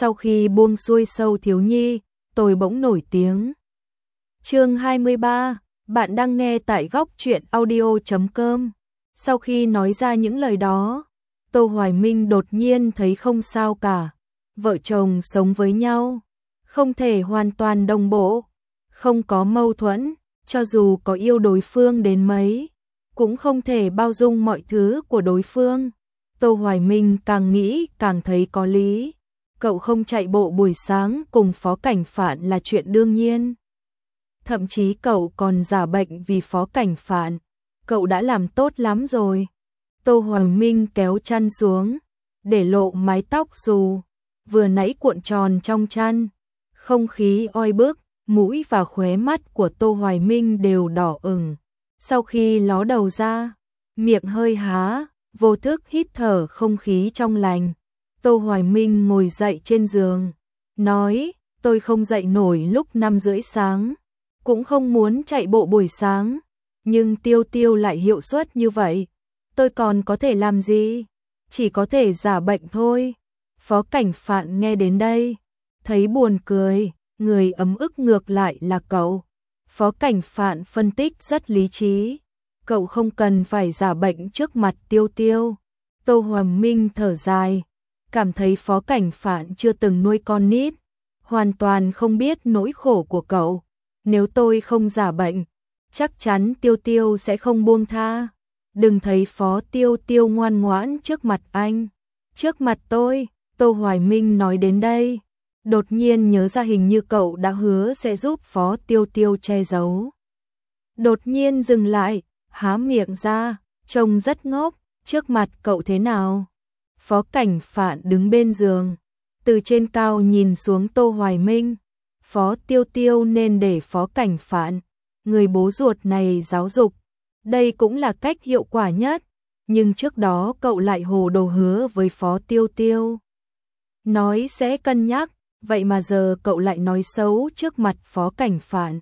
Sau khi buông xuôi Sâu Thiếu Nhi, tôi bỗng nổi tiếng. Chương 23, bạn đang nghe tại góc truyện audio.com. Sau khi nói ra những lời đó, Tô Hoài Minh đột nhiên thấy không sao cả. Vợ chồng sống với nhau, không thể hoàn toàn đồng bộ, không có mâu thuẫn, cho dù có yêu đối phương đến mấy, cũng không thể bao dung mọi thứ của đối phương. Tô Hoài Minh càng nghĩ càng thấy có lý. Cậu không chạy bộ buổi sáng cùng Phó Cảnh Phạn là chuyện đương nhiên. Thậm chí cậu còn giả bệnh vì Phó Cảnh Phạn. Cậu đã làm tốt lắm rồi. Tô Hoài Minh kéo chăn xuống, để lộ mái tóc dù vừa nãy cuộn tròn trong chăn. Không khí oi bức, mũi và khóe mắt của Tô Hoài Minh đều đỏ ửng. Sau khi ló đầu ra, miệng hơi há, vô thức hít thở không khí trong lành. Tô Hoài Minh ngồi dậy trên giường, nói, tôi không dậy nổi lúc 5:30 sáng, cũng không muốn chạy bộ buổi sáng, nhưng Tiêu Tiêu lại hiệu suất như vậy, tôi còn có thể làm gì? Chỉ có thể giả bệnh thôi. Phó Cảnh Phạn nghe đến đây, thấy buồn cười, người ấm ức ngược lại là cậu. Phó Cảnh Phạn phân tích rất lý trí, cậu không cần phải giả bệnh trước mặt Tiêu Tiêu. Tô Hoài Minh thở dài, cảm thấy Phó Cảnh Phạn chưa từng nuôi con nít, hoàn toàn không biết nỗi khổ của cậu. Nếu tôi không giả bệnh, chắc chắn Tiêu Tiêu sẽ không buông tha. Đừng thấy Phó Tiêu Tiêu ngoan ngoãn trước mặt anh, trước mặt tôi. Tô Hoài Minh nói đến đây, đột nhiên nhớ ra hình như cậu đã hứa sẽ giúp Phó Tiêu Tiêu che giấu. Đột nhiên dừng lại, há miệng ra, trông rất ngốc, trước mặt cậu thế nào? Phó Cảnh Phạn đứng bên giường, từ trên cao nhìn xuống Tô Hoài Minh. Phó Tiêu Tiêu nên để Phó Cảnh Phạn, người bố ruột này giáo dục. Đây cũng là cách hiệu quả nhất. Nhưng trước đó cậu lại hồ đồ hứa với Phó Tiêu Tiêu, nói sẽ cân nhắc, vậy mà giờ cậu lại nói xấu trước mặt Phó Cảnh Phạn.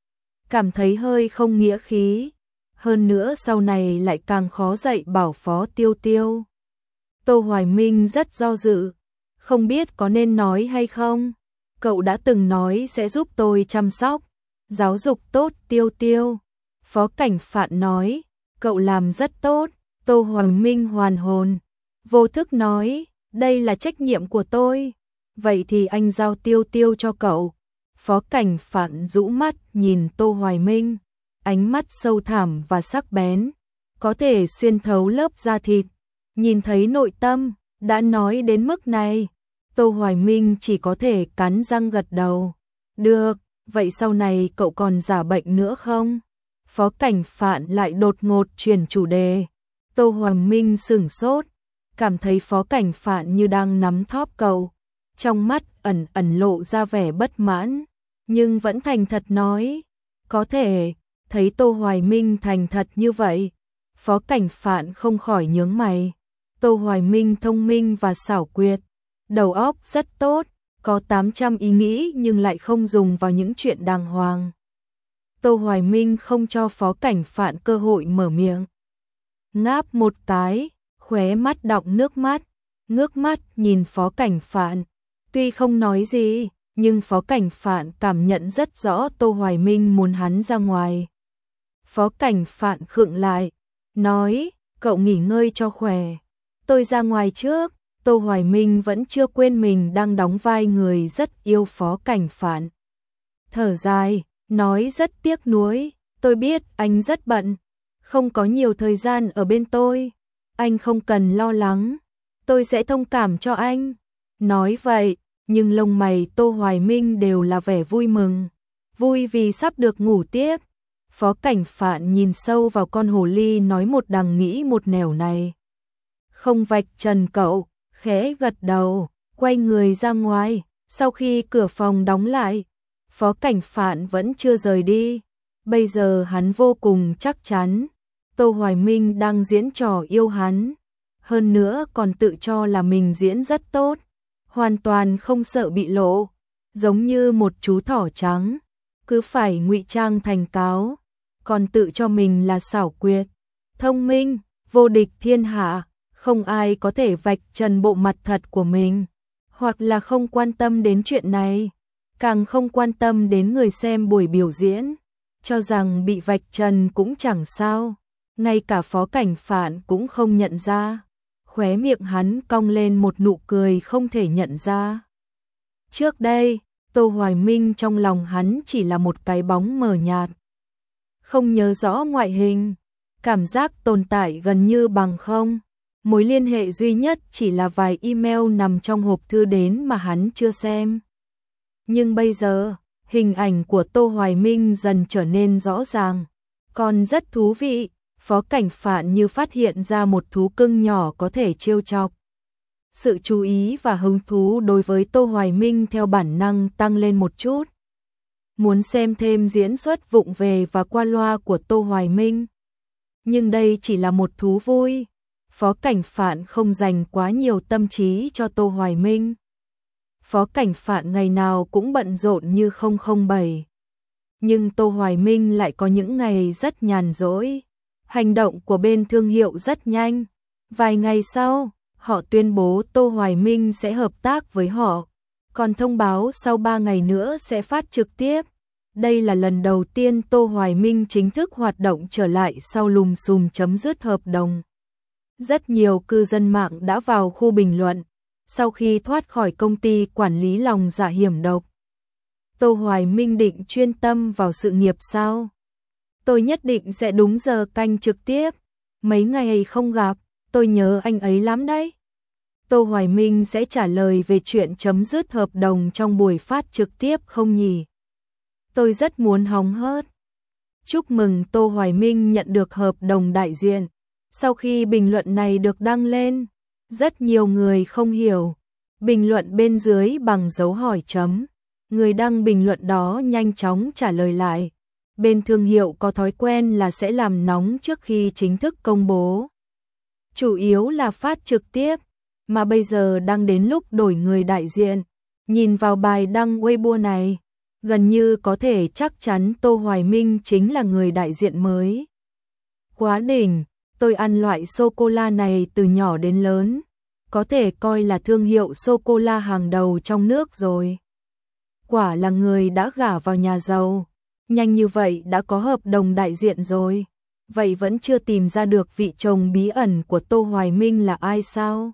Cảm thấy hơi không nghĩa khí. Hơn nữa sau này lại càng khó dạy bảo Phó Tiêu Tiêu. Tô Hoài Minh rất do dự, không biết có nên nói hay không. Cậu đã từng nói sẽ giúp tôi chăm sóc, giáo dục tốt Tiêu Tiêu. Phó Cảnh Phạn nói, cậu làm rất tốt. Tô Hoài Minh hoàn hồn, vô thức nói, đây là trách nhiệm của tôi. Vậy thì anh giao Tiêu Tiêu cho cậu. Phó Cảnh Phạn rũ mắt nhìn Tô Hoài Minh, ánh mắt sâu thẳm và sắc bén, có thể xuyên thấu lớp da thịt, nhìn thấy nội tâm. Đã nói đến mức này, Tô Hoài Minh chỉ có thể cắn răng gật đầu. Được, vậy sau này cậu còn giả bệnh nữa không? Phó Cảnh Phạn lại đột ngột chuyển chủ đề. Tô Hoài Minh sửng sốt, cảm thấy Phó Cảnh Phạn như đang nắm thóp cậu. Trong mắt ẩn ẩn lộ ra vẻ bất mãn, nhưng vẫn thành thật nói, có thể. Thấy Tô Hoài Minh thành thật như vậy, Phó Cảnh Phạn không khỏi nhướng mày. Tô Hoài Minh thông minh và xảo quyệt, đầu óc rất tốt, có 800 ý nghĩ nhưng lại không dùng vào những chuyện đàng hoàng. Tô Hoài Minh không cho Phó Cảnh Phạn cơ hội mở miệng. Ngáp một cái, khóe mắt đọng nước mắt, ngước mắt nhìn Phó Cảnh Phạn. Tuy không nói gì, nhưng Phó Cảnh Phạn cảm nhận rất rõ Tô Hoài Minh muốn hắn ra ngoài. Phó Cảnh Phạn khựng lại, nói, cậu nghỉ ngơi cho khỏe, tôi ra ngoài trước. Tô Hoài Minh vẫn chưa quên mình đang đóng vai người rất yêu Phó Cảnh Phạn. Thở dài, nói rất tiếc nuối, tôi biết anh rất bận, không có nhiều thời gian ở bên tôi. Anh không cần lo lắng, tôi sẽ thông cảm cho anh. Nói vậy, nhưng lông mày Tô Hoài Minh đều là vẻ vui mừng, vui vì sắp được ngủ tiếp. Phó Cảnh Phạn nhìn sâu vào con hồ ly nói một đằng nghĩ một nẻo này. Không vạch trần cậu, khẽ gật đầu, quay người ra ngoài. Sau khi cửa phòng đóng lại, Phó Cảnh Phạn vẫn chưa rời đi. Bây giờ hắn vô cùng chắc chắn, Tô Hoài Minh đang diễn trò yêu hắn. Hơn nữa còn tự cho là mình diễn rất tốt, hoàn toàn không sợ bị lộ, giống như một chú thỏ trắng, cứ phải ngụy trang thành cáo, còn tự cho mình là xảo quyệt, thông minh, vô địch thiên hạ, không ai có thể vạch trần bộ mặt thật của mình. hoặc là không quan tâm đến chuyện này, càng không quan tâm đến người xem buổi biểu diễn, cho rằng bị vạch trần cũng chẳng sao, ngay cả Phó Cảnh Phạn cũng không nhận ra. Khóe miệng hắn cong lên một nụ cười không thể nhận ra. Trước đây, Tô Hoài Minh trong lòng hắn chỉ là một cái bóng mờ nhạt, không nhớ rõ ngoại hình, cảm giác tồn tại gần như bằng không. Mối liên hệ duy nhất chỉ là vài email nằm trong hộp thư đến mà hắn chưa xem. Nhưng bây giờ, hình ảnh của Tô Hoài Minh dần trở nên rõ ràng, còn rất thú vị. Phó Cảnh Phạn như phát hiện ra một thú cưng nhỏ có thể trêu chọc. Sự chú ý và hứng thú đối với Tô Hoài Minh theo bản năng tăng lên một chút. Muốn xem thêm diễn xuất vụng về và qua loa của Tô Hoài Minh. Nhưng đây chỉ là một thú vui. Phó Cảnh Phạn không dành quá nhiều tâm trí cho Tô Hoài Minh. Phó Cảnh Phạn ngày nào cũng bận rộn như 007. Nhưng Tô Hoài Minh lại có những ngày rất nhàn rỗi. Hành động của bên thương hiệu rất nhanh. Vài ngày sau, họ tuyên bố Tô Hoài Minh sẽ hợp tác với họ, còn thông báo sau 3 ngày nữa sẽ phát trực tiếp. Đây là lần đầu tiên Tô Hoài Minh chính thức hoạt động trở lại sau lùm xùm chấm dứt hợp đồng. Rất nhiều cư dân mạng đã vào khu bình luận, sau khi thoát khỏi công ty quản lý lòng dạ hiểm độc. Tô Hoài Minh định chuyên tâm vào sự nghiệp sao? Tôi nhất định sẽ đúng giờ canh trực tiếp. Mấy ngày không gặp, tôi nhớ anh ấy lắm đấy. Tô Hoài Minh sẽ trả lời về chuyện chấm dứt hợp đồng trong buổi phát trực tiếp không nhỉ? Tôi rất muốn hóng hớt. Chúc mừng Tô Hoài Minh nhận được hợp đồng đại diện. Sau khi bình luận này được đăng lên, rất nhiều người không hiểu. Bình luận bên dưới bằng dấu hỏi chấm. Người đăng bình luận đó nhanh chóng trả lời lại. Bên thương hiệu có thói quen là sẽ làm nóng trước khi chính thức công bố. Chủ yếu là phát trực tiếp, mà bây giờ đang đến lúc đổi người đại diện. Nhìn vào bài đăng Weibo này, gần như có thể chắc chắn Tô Hoài Minh chính là người đại diện mới. Quá đỉnh, tôi ăn loại sô-cô-la này từ nhỏ đến lớn, có thể coi là thương hiệu sô-cô-la hàng đầu trong nước rồi. Quả là người đã gả vào nhà giàu, nhanh như vậy đã có hợp đồng đại diện rồi. Vậy vẫn chưa tìm ra được vị chồng bí ẩn của Tô Hoài Minh là ai sao?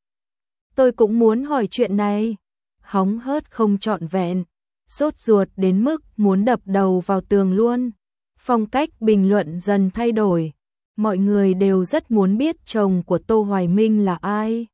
Tôi cũng muốn hỏi chuyện này. Hóng hớt không trọn vẹn, sốt ruột đến mức muốn đập đầu vào tường luôn. Phong cách bình luận dần thay đổi. Mọi người đều rất muốn biết chồng của Tô Hoài Minh là ai.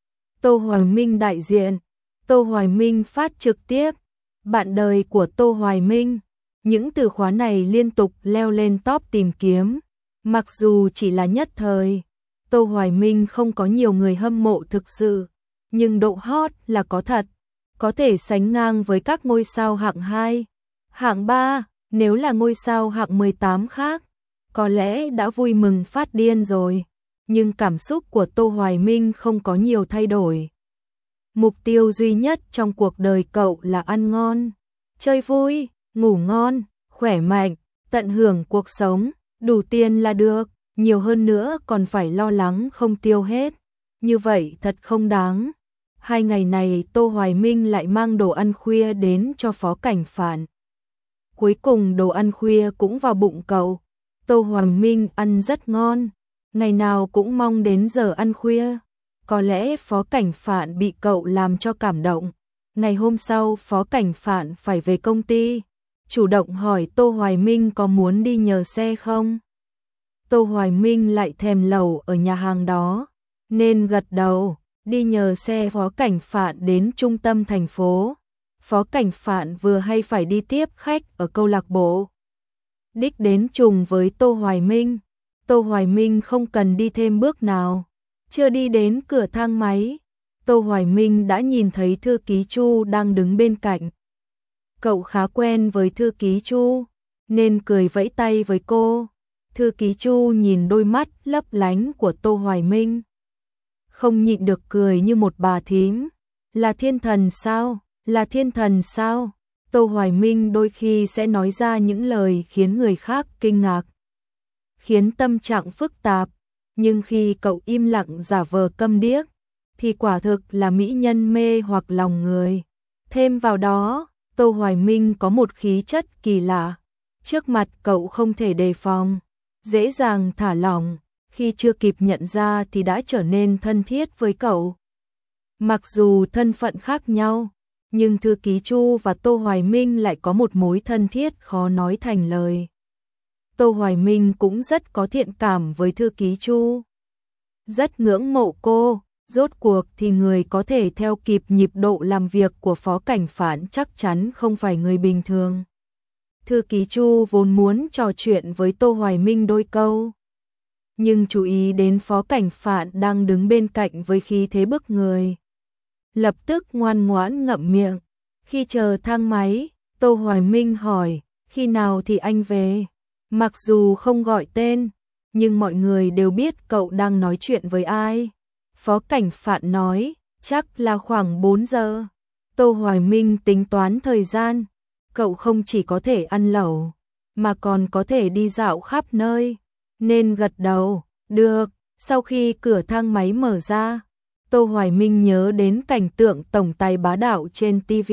Tô Hoài Minh đại diện, Tô Hoài Minh phát trực tiếp, bạn đời của Tô Hoài Minh. Những từ khóa này liên tục leo lên top tìm kiếm. Mặc dù chỉ là nhất thời, Tô Hoài Minh không có nhiều người hâm mộ thực sự, nhưng độ hot là có thật, có thể sánh ngang với các ngôi sao hạng 2, hạng 3, nếu là ngôi sao hạng 18 khác, có lẽ đã vui mừng phát điên rồi, nhưng cảm xúc của Tô Hoài Minh không có nhiều thay đổi. Mục tiêu duy nhất trong cuộc đời cậu là ăn ngon, chơi vui, ngủ ngon, khỏe mạnh, tận hưởng cuộc sống, đủ tiền là được, nhiều hơn nữa còn phải lo lắng không tiêu hết. Như vậy thật không đáng. 2 ngày này Tô Hoài Minh lại mang đồ ăn khuya đến cho Phó Cảnh Phạn. Cuối cùng đồ ăn khuya cũng vào bụng cậu. Tô Hoài Minh ăn rất ngon, ngày nào cũng mong đến giờ ăn khuya. Có lẽ Phó Cảnh Phạn bị cậu làm cho cảm động. Ngày hôm sau Phó Cảnh Phạn phải về công ty, chủ động hỏi Tô Hoài Minh có muốn đi nhờ xe không. Tô Hoài Minh lại thèm lẩu ở nhà hàng đó, nên gật đầu, đi nhờ xe Phó Cảnh Phạn đến trung tâm thành phố. Phó Cảnh Phạn vừa hay phải đi tiếp khách ở câu lạc bộ. Đích đến trùng với Tô Hoài Minh. Tô Hoài Minh không cần đi thêm bước nào. Chưa đi đến cửa thang máy, Tô Hoài Minh đã nhìn thấy thư ký Chu đang đứng bên cạnh. Cậu khá quen với thư ký Chu, nên cười vẫy tay với cô. Thư ký Chu nhìn đôi mắt lấp lánh của Tô Hoài Minh, không nhịn được cười như một bà thím. Là thiên thần sao? Là thiên thần sao? Tô Hoài Minh đôi khi sẽ nói ra những lời khiến người khác kinh ngạc, khiến tâm trạng phức tạp, nhưng khi cậu im lặng giả vờ câm điếc, thì quả thực là mỹ nhân mê hoặc lòng người. Thêm vào đó, Tô Hoài Minh có một khí chất kỳ lạ. Trước mặt cậu không thể đề phòng, dễ dàng thả lỏng, khi chưa kịp nhận ra thì đã trở nên thân thiết với cậu. Mặc dù thân phận khác nhau, nhưng thư ký Chu và Tô Hoài Minh lại có một mối thân thiết khó nói thành lời. Tô Hoài Minh cũng rất có thiện cảm với thư ký Chu. Rất ngưỡng mộ cô, rốt cuộc thì người có thể theo kịp nhịp độ làm việc của Phó Cảnh Phạn chắc chắn không phải người bình thường. Thư ký Chu vốn muốn trò chuyện với Tô Hoài Minh đôi câu, nhưng chú ý đến Phó Cảnh Phạn đang đứng bên cạnh với khí thế bức người. Lập tức ngoan ngoãn ngậm miệng. Khi chờ thang máy, Tô Hoài Minh hỏi, khi nào thì anh về? Mặc dù không gọi tên, nhưng mọi người đều biết cậu đang nói chuyện với ai. Phó Cảnh Phạn nói, chắc là khoảng 4 giờ. Tô Hoài Minh tính toán thời gian, cậu không chỉ có thể ăn lẩu, mà còn có thể đi dạo khắp nơi, nên gật đầu, được. Sau khi cửa thang máy mở ra, Tô Hoài Minh nhớ đến cảnh tượng tổng tài bá đạo trên TV.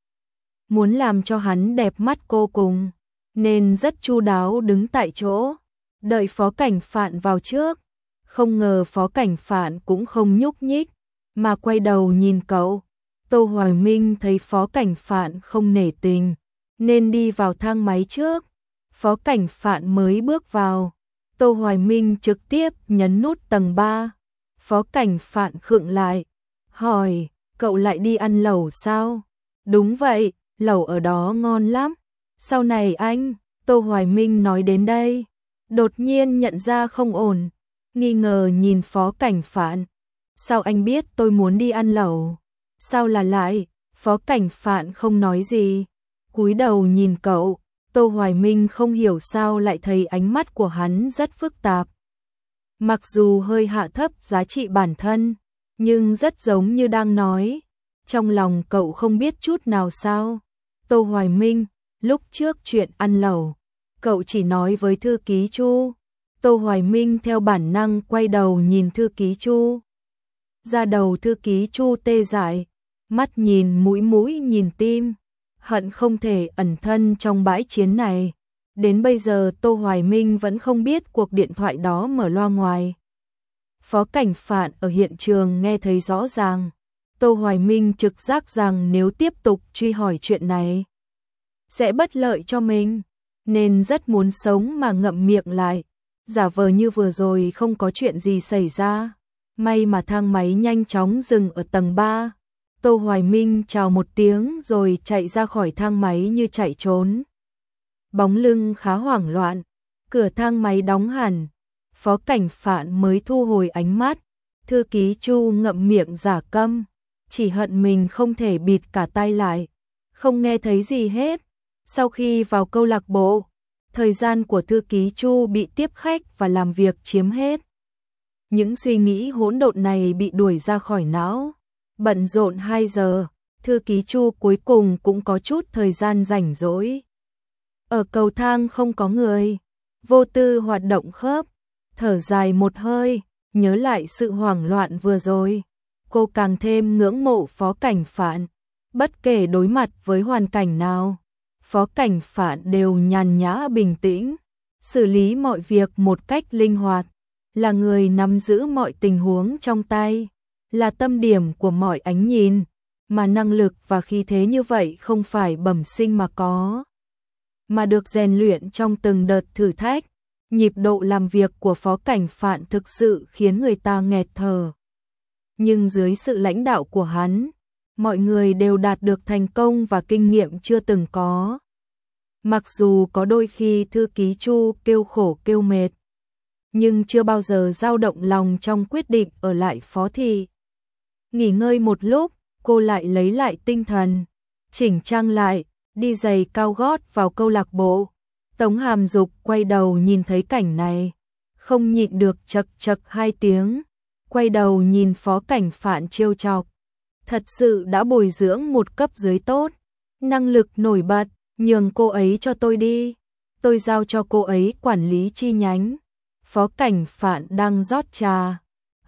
Muốn làm cho hắn đẹp mắt cô cùng, nên rất chu đáo đứng tại chỗ, đợi Phó Cảnh Phạn vào trước. Không ngờ Phó Cảnh Phạn cũng không nhúc nhích, mà quay đầu nhìn cậu. Tô Hoài Minh thấy Phó Cảnh Phạn không nể tình, nên đi vào thang máy trước. Phó Cảnh Phạn mới bước vào, Tô Hoài Minh trực tiếp nhấn nút tầng 3. Phó Cảnh Phạn khựng lại, hỏi, cậu lại đi ăn lẩu sao? Đúng vậy, lẩu ở đó ngon lắm. Sau này anh, Tô Hoài Minh nói đến đây, đột nhiên nhận ra không ổn, nghi ngờ nhìn Phó Cảnh Phạn. Sao anh biết tôi muốn đi ăn lẩu? Sao là lại? Phó Cảnh Phạn không nói gì, cúi đầu nhìn cậu. Tô Hoài Minh không hiểu sao lại thấy ánh mắt của hắn rất phức tạp. Mặc dù hơi hạ thấp giá trị bản thân, nhưng rất giống như đang nói, trong lòng cậu không biết chút nào sao. Tô Hoài Minh, lúc trước chuyện ăn lẩu, cậu chỉ nói với thư ký Chu. Tô Hoài Minh theo bản năng quay đầu nhìn thư ký Chu. Da đầu thư ký Chu tê dại, mắt nhìn mũi nhìn tim, hận không thể ẩn thân trong bãi chiến này. Đến bây giờ Tô Hoài Minh vẫn không biết cuộc điện thoại đó mở loa ngoài. Phó Cảnh Phạn ở hiện trường nghe thấy rõ ràng. Tô Hoài Minh trực giác rằng nếu tiếp tục truy hỏi chuyện này sẽ bất lợi cho mình, nên rất muốn sống mà ngậm miệng lại, giả vờ như vừa rồi không có chuyện gì xảy ra. May mà thang máy nhanh chóng dừng ở tầng 3. Tô Hoài Minh chào một tiếng rồi chạy ra khỏi thang máy như chạy trốn. Bóng lưng khá hoảng loạn, cửa thang máy đóng hẳn, Phó Cảnh Phạn mới thu hồi ánh mắt. Thư ký Chu ngậm miệng giả câm, chỉ hận mình không thể bịt cả tai lại, không nghe thấy gì hết. Sau khi vào câu lạc bộ, thời gian của thư ký Chu bị tiếp khách và làm việc chiếm hết. Những suy nghĩ hỗn độn này bị đuổi ra khỏi não. Bận rộn 2 giờ, thư ký Chu cuối cùng cũng có chút thời gian rảnh rỗi. Ở cầu thang không có người, vô tư hoạt động khớp, thở dài một hơi, nhớ lại sự hoảng loạn vừa rồi. Cô càng thêm ngưỡng mộ Phó Cảnh Phạn. Bất kể đối mặt với hoàn cảnh nào, Phó Cảnh Phạn đều nhàn nhã bình tĩnh, xử lý mọi việc một cách linh hoạt, là người nắm giữ mọi tình huống trong tay, là tâm điểm của mọi ánh nhìn, mà năng lực và khí thế như vậy không phải bẩm sinh mà có, mà được rèn luyện trong từng đợt thử thách. Nhịp độ làm việc của Phó Cảnh Phạn thực sự khiến người ta nghẹt thở. Nhưng dưới sự lãnh đạo của hắn, mọi người đều đạt được thành công và kinh nghiệm chưa từng có. Mặc dù có đôi khi thư ký Chu kêu khổ kêu mệt, nhưng chưa bao giờ dao động lòng trong quyết định ở lại Phó thị. Nghỉ ngơi một lúc, cô lại lấy lại tinh thần, chỉnh trang lại, đi giày cao gót vào câu lạc bộ. Tống Hàm Dục quay đầu nhìn thấy cảnh này, không nhịn được chậc chậc 2 tiếng, quay đầu nhìn Phó Cảnh Phạn trêu chọc. Thật sự đã bồi dưỡng một cấp dưới tốt, năng lực nổi bật, nhường cô ấy cho tôi đi, tôi giao cho cô ấy quản lý chi nhánh. Phó Cảnh Phạn đang rót trà,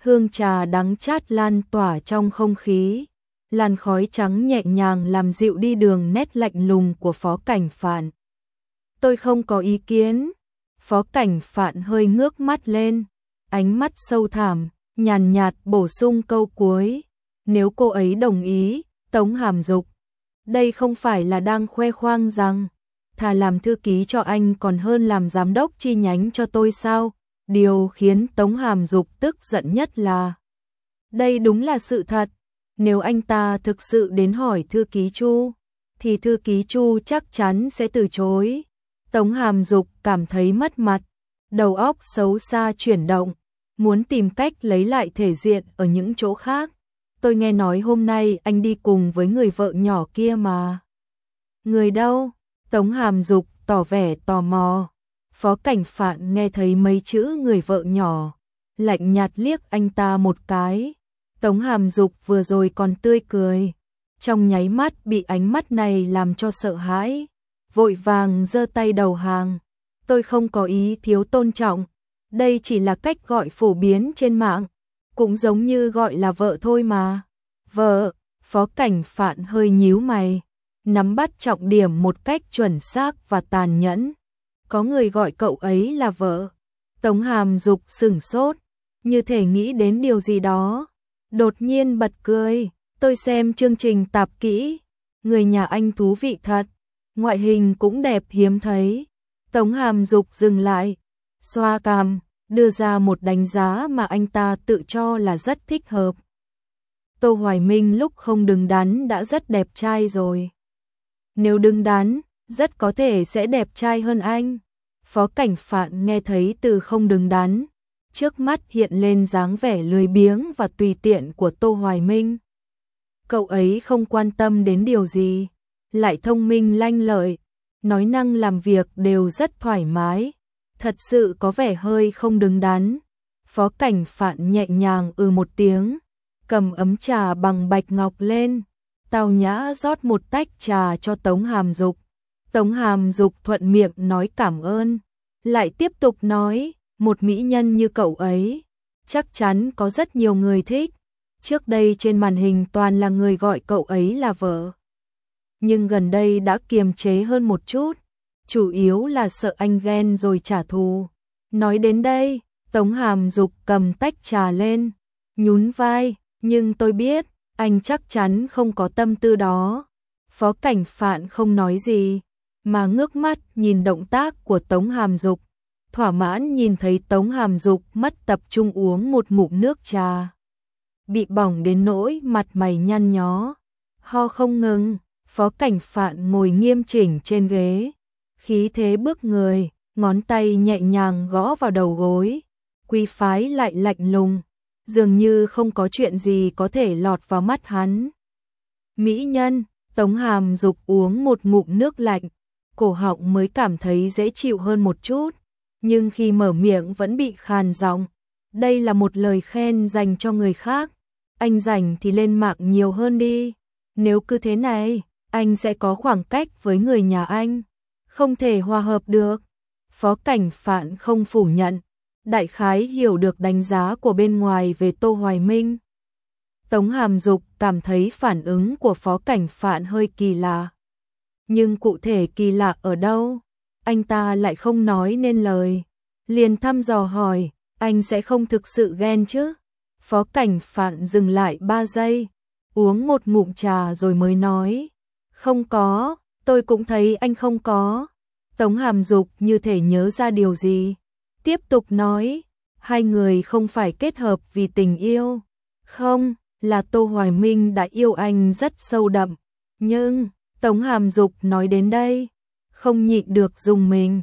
hương trà đắng chát lan tỏa trong không khí, làn khói trắng nhẹ nhàng làm dịu đi đường nét lạnh lùng của Phó Cảnh Phạn. Tôi không có ý kiến. Phó Cảnh Phạn hơi ngước mắt lên, ánh mắt sâu thẳm, nhàn nhạt bổ sung câu cuối. Nếu cô ấy đồng ý, Tống Hàm Dục, đây không phải là đang khoe khoang rằng thà làm thư ký cho anh còn hơn làm giám đốc chi nhánh cho tôi sao? Điều khiến Tống Hàm Dục tức giận nhất là đây đúng là sự thật. Nếu anh ta thực sự đến hỏi thư ký Chu, thì thư ký Chu chắc chắn sẽ từ chối. Tống Hàm Dục cảm thấy mất mặt, đầu óc xấu xa chuyển động, muốn tìm cách lấy lại thể diện ở những chỗ khác. Tôi nghe nói hôm nay anh đi cùng với người vợ nhỏ kia mà. Người đâu? Tống Hàm Dục tỏ vẻ tò mò. Phó Cảnh Phạn nghe thấy mấy chữ người vợ nhỏ, lạnh nhạt liếc anh ta một cái. Tống Hàm Dục vừa rồi còn tươi cười, trong nháy mắt bị ánh mắt này làm cho sợ hãi, vội vàng giơ tay đầu hàng. Tôi không có ý thiếu tôn trọng, đây chỉ là cách gọi phổ biến trên mạng, cũng giống như gọi là vợ thôi mà. Vợ? Phó Cảnh Phạn hơi nhíu mày, nắm bắt trọng điểm một cách chuẩn xác và tàn nhẫn. Có người gọi cậu ấy là vợ? Tống Hàm Dục sửng sốt, như thể nghĩ đến điều gì đó, đột nhiên bật cười. Tôi xem chương trình tạp kỹ, người nhà anh thú vị thật, ngoại hình cũng đẹp hiếm thấy. Tống Hàm Dục dừng lại, xoa cằm, đưa ra một đánh giá mà anh ta tự cho là rất thích hợp. Tô Hoài Minh lúc không đứng đắn đã rất đẹp trai rồi. Nếu đứng đắn, rất có thể sẽ đẹp trai hơn anh. Phó Cảnh Phạn nghe thấy từ không đứng đắn, trước mắt hiện lên dáng vẻ lười biếng và tùy tiện của Tô Hoài Minh. Cậu ấy không quan tâm đến điều gì, lại thông minh lanh lợi, nói năng làm việc đều rất thoải mái, thật sự có vẻ hơi không đứng đắn. Phó Cảnh Phạn nhẹ nhàng một tiếng, cầm ấm trà bằng bạch ngọc lên, tao nhã rót một tách trà cho Tống Hàm Dục. Tống Hàm Dục thuận miệng nói cảm ơn, lại tiếp tục nói, một mỹ nhân như cậu ấy, chắc chắn có rất nhiều người thích. Trước đây trên màn hình toàn là người gọi cậu ấy là vợ, nhưng gần đây đã kiềm chế hơn một chút, chủ yếu là sợ anh ghen rồi trả thù. Nói đến đây, Tống Hàm Dục cầm tách trà lên, nhún vai, nhưng tôi biết, anh chắc chắn không có tâm tư đó. Phó Cảnh Phạn không nói gì, mà ngước mắt nhìn động tác của Tống Hàm Dục, thỏa mãn nhìn thấy Tống Hàm Dục mất tập trung uống một ngụm nước trà, bị bỏng đến nỗi mặt mày nhăn nhó, ho không ngừng. Phó Cảnh Phạn ngồi nghiêm chỉnh trên ghế, khí thế bước người, ngón tay nhẹ nhàng gõ vào đầu gối, quý phái lại lạnh lùng, dường như không có chuyện gì có thể lọt vào mắt hắn. Mỹ nhân. Tống Hàm Dục uống một ngụm nước lạnh, cổ họng mới cảm thấy dễ chịu hơn một chút, nhưng khi mở miệng vẫn bị khàn giọng. Đây là một lời khen dành cho người khác, anh rảnh thì lên mạng nhiều hơn đi, nếu cứ thế này, anh sẽ có khoảng cách với người nhà anh, không thể hòa hợp được. Phó Cảnh Phạn không phủ nhận, đại khái hiểu được đánh giá của bên ngoài về Tô Hoài Minh. Tống Hàm Dục cảm thấy phản ứng của Phó Cảnh Phạn hơi kỳ lạ. Nhưng cụ thể kỳ lạ ở đâu, anh ta lại không nói nên lời. Liền thăm dò hỏi, anh sẽ không thực sự ghen chứ? Phó Cảnh Phạn dừng lại 3 giây, uống một ngụm trà rồi mới nói, không có, tôi cũng thấy anh không có. Tống Hàm Dục như thể nhớ ra điều gì, tiếp tục nói, hai người không phải kết hợp vì tình yêu, không, là Tô Hoài Minh đã yêu anh rất sâu đậm, nhưng, Tống Hàm Dục nói đến đây, không nhịn được rùng mình.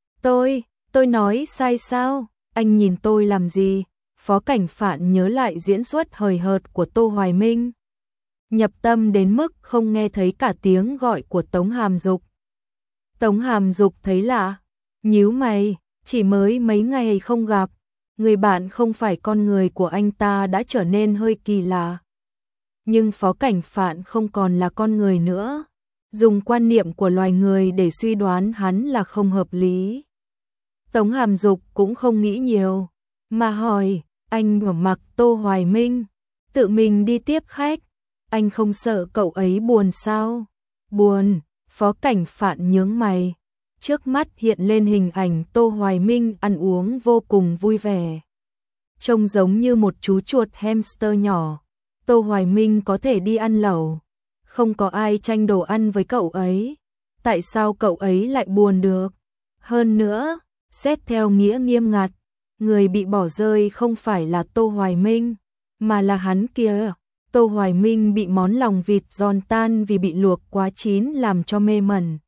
Tôi nói sai sao, anh nhìn tôi làm gì? Phó Cảnh Phạn nhớ lại diễn xuất hời hợt của Tô Hoài Minh, nhập tâm đến mức không nghe thấy cả tiếng gọi của Tống Hàm Dục. Tống Hàm Dục thấy lạ, nhíu mày, chỉ mới mấy ngày không gặp, người bạn không phải con người của anh ta đã trở nên hơi kỳ lạ. Nhưng Phó Cảnh Phạn không còn là con người nữa, dùng quan niệm của loài người để suy đoán hắn là không hợp lý. Tống Hàm Dục cũng không nghĩ nhiều, mà hỏi, Anh bỏ mặc Tô Hoài Minh, tự mình đi tiếp khách. Anh không sợ cậu ấy buồn sao? Buồn, Phó Cảnh Phạn nhướng mày. Trước mắt hiện lên hình ảnh Tô Hoài Minh ăn uống vô cùng vui vẻ. Trông giống như một chú chuột hamster nhỏ. Tô Hoài Minh có thể đi ăn lẩu. Không có ai tranh đồ ăn với cậu ấy. Tại sao cậu ấy lại buồn được? Hơn nữa, xét theo nghĩa nghiêm ngặt, người bị bỏ rơi không phải là Tô Hoài Minh, mà là hắn kia. Tô Hoài Minh bị món lòng vịt giòn tan vì bị luộc quá chín làm cho mê mẩn.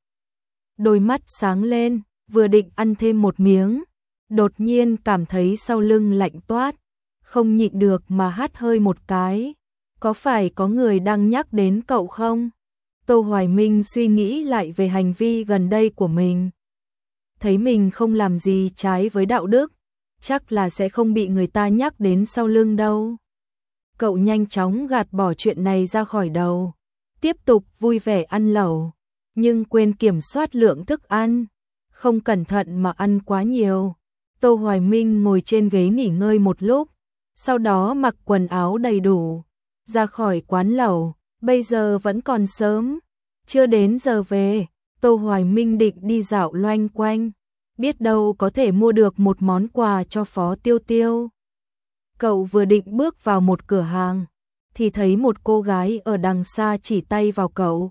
Đôi mắt sáng lên, vừa định ăn thêm một miếng, đột nhiên cảm thấy sau lưng lạnh toát, không nhịn được mà hắt hơi một cái. Có phải có người đang nhắc đến cậu không? Tô Hoài Minh suy nghĩ lại về hành vi gần đây của mình. Thấy mình không làm gì trái với đạo đức, chắc là sẽ không bị người ta nhắc đến sau lưng đâu. Cậu nhanh chóng gạt bỏ chuyện này ra khỏi đầu, tiếp tục vui vẻ ăn lẩu, nhưng quên kiểm soát lượng thức ăn, không cẩn thận mà ăn quá nhiều. Tô Hoài Minh ngồi trên ghế nghỉ ngơi một lúc, sau đó mặc quần áo đầy đủ, ra khỏi quán lẩu. Bây giờ vẫn còn sớm, chưa đến giờ về. Tô Hoài Minh định đi dạo loanh quanh, biết đâu có thể mua được một món quà cho Phó Tiêu Tiêu. Cậu vừa định bước vào một cửa hàng, thì thấy một cô gái ở đằng xa chỉ tay vào cậu.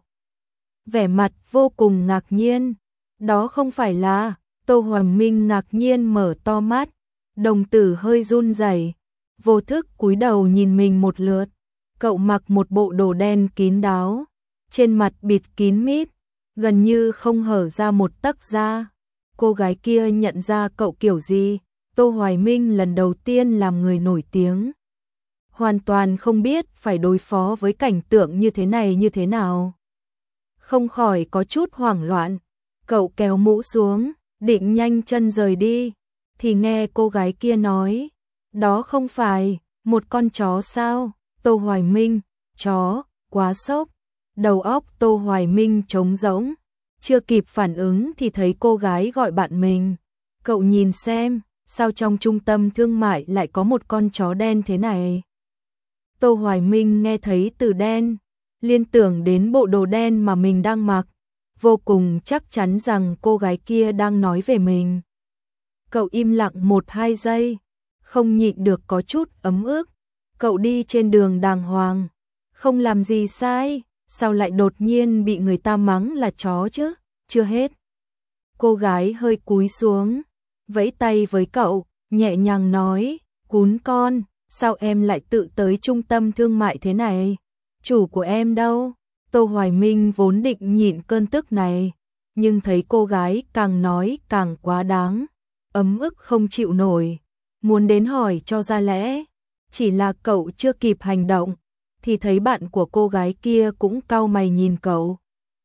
Vẻ mặt vô cùng ngạc nhiên. Đó không phải là... Tô Hoài Minh ngạc nhiên mở to mắt, đồng tử hơi run rẩy, vô thức cúi đầu nhìn mình một lượt. Cậu mặc một bộ đồ đen kín đáo, trên mặt bịt kín mít, gần như không hở ra một tấc da. Cô gái kia nhận ra cậu kiểu gì? Tô Hoài Minh lần đầu tiên làm người nổi tiếng, hoàn toàn không biết phải đối phó với cảnh tượng như thế này như thế nào. Không khỏi có chút hoảng loạn, cậu kéo mũ xuống, định nhanh chân rời đi, thì nghe cô gái kia nói, đó không phải một con chó sao? Tô Hoài Minh, chó, quá sốc. Đầu óc Tô Hoài Minh trống rỗng, chưa kịp phản ứng thì thấy cô gái gọi bạn mình. Cậu nhìn xem, sao trong trung tâm thương mại lại có một con chó đen thế này? Tô Hoài Minh nghe thấy từ đen, liên tưởng đến bộ đồ đen mà mình đang mặc, vô cùng chắc chắn rằng cô gái kia đang nói về mình. Cậu im lặng 1-2 giây, không nhịn được có chút ấm ức. Cậu đi trên đường đàng hoàng, không làm gì sai, sao lại đột nhiên bị người ta mắng là chó chứ? Chưa hết. Cô gái hơi cúi xuống, vẫy tay với cậu, nhẹ nhàng nói, cún con, sao em lại tự tới trung tâm thương mại thế này? Chủ của em đâu? Tô Hoài Minh vốn định nhịn cơn tức này, nhưng thấy cô gái càng nói càng quá đáng, ấm ức không chịu nổi, muốn đến hỏi cho ra lẽ. Chỉ là cậu chưa kịp hành động, thì thấy bạn của cô gái kia cũng cau mày nhìn cậu.